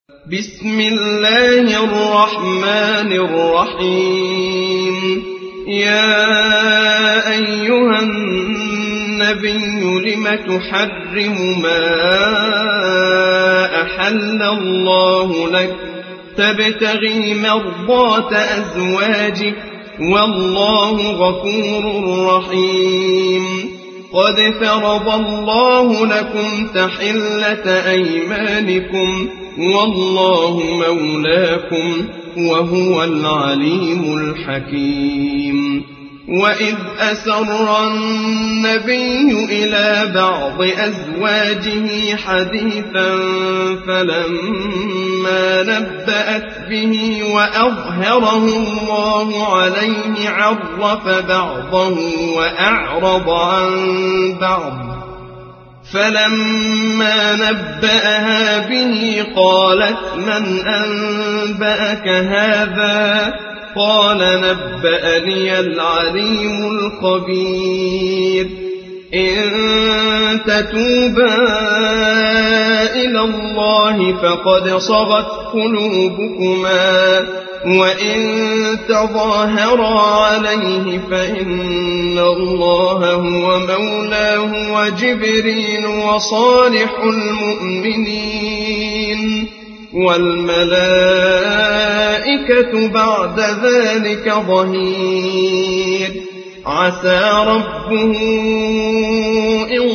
بسم الله الرحمن الرحيم. يا أيها النبي لم تحرم ما أحل الله لك تبتغي مرضات أزواجك والله غفور رحيم. قد فرض الله لكم تحلة أيمانكم والله مولاكم وهو العليم الحكيم. وإذ أسر النبي إلى بعض أزواجه حديثا فلما نبأت به وأظهره الله عليه عرف بعضه وأعرض عن بعض، فلما نبأها به قالت من أنبأك هذا؟ قال نبأني العليم الخبير. إن تتوبا إلى الله فقد صغت قلوبكما وإن تظاهرا عليه فإن الله هو مولاه وجبريل وصالح المؤمنين والملائكة بعد ذلك ظهير. عسى ربه إن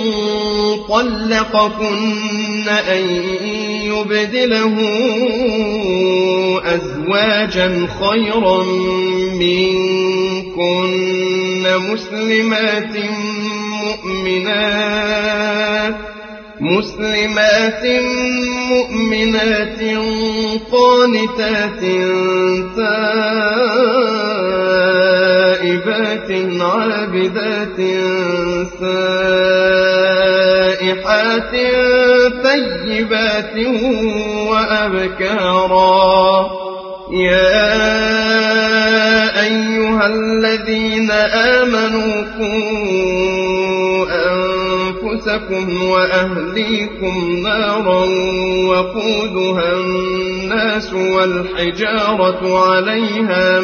طلقكن أن يبدله أزواجا خيرا منكن مسلمات مؤمنات قانتات تائبات عابدات سائحات طيبات وأبكارا. يا أيها الذين آمنوا قوا أنفسكم وأهليكم نارا وقودها الناس والحجارة عليها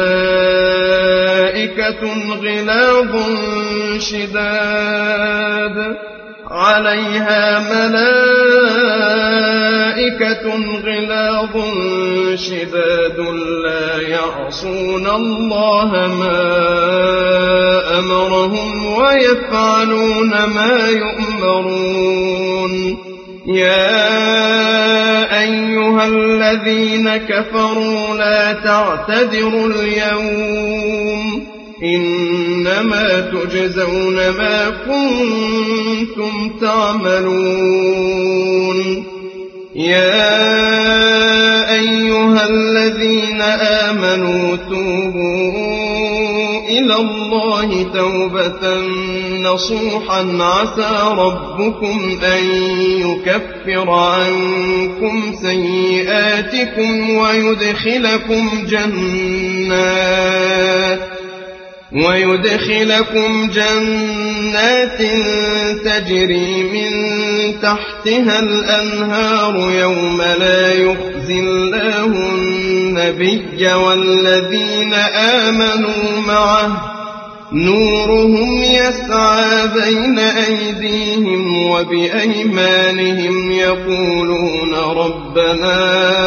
ملائكة غلاظ شداد لا يعصون الله ما أمرهم ويفعلون ما يؤمرون. يا أيها الذين كفروا لا تعتذروا اليوم إنما تجزون ما كنتم تعملون. يا أيها الذين آمنوا توبوا إلى الله توبة نصوحا عسى ربكم أن يكفر عنكم سيئاتكم ويدخلكم جنات تجري من تحتها الأنهار يوم لا يخزي الله النبي والذين آمنوا معه نورهم يسعى بين أيديهم وبأيمانهم يقولون ربنا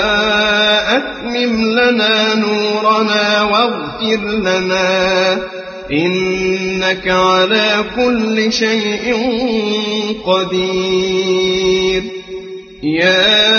أتمم لنا نورنا واغفر لنا إنك على كل شيء قدير. يا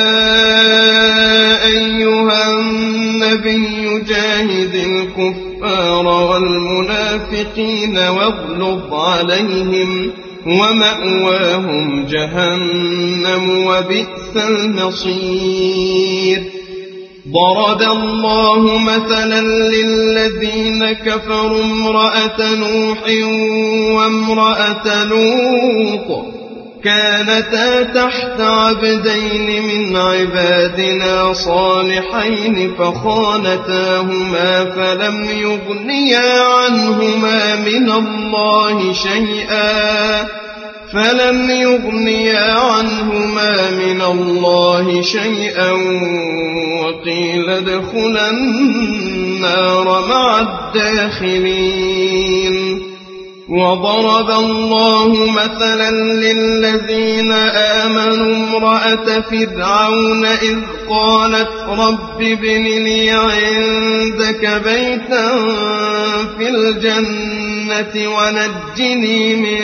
أيها النبي جاهد الكفار والمنافقين واغلظ عليهم ومأواهم جهنم وبئس المصير. ضرب الله مثلا للذين كفروا امرأة نوح وامرأة لوط كانتا تحت عبدين من عبادنا صالحين فخانتاهما فلم يغنيا عنهما من الله شيئا فلم يغنيا عنهما من الله شيئا وقيل ادخلا النار مع الداخلين. وضرب الله مثلا للذين آمنوا امرأة فرعون إذ قالت رب ابن لي عندك بيتا في الجنة ونجني من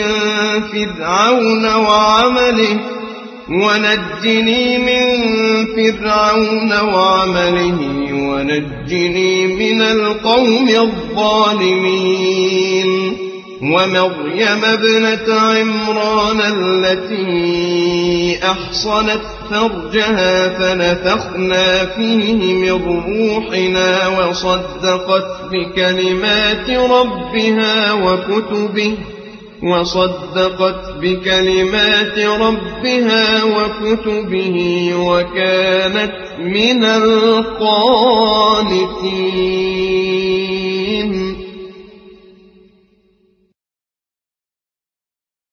فرعون وعمله ونجني من القوم الظالمين. ومريم ابنة عمران التي أحصنت فرجها فنفخنا فيه من روحنا وصدقت بكلمات ربها وكتبه وكانت من القانتين.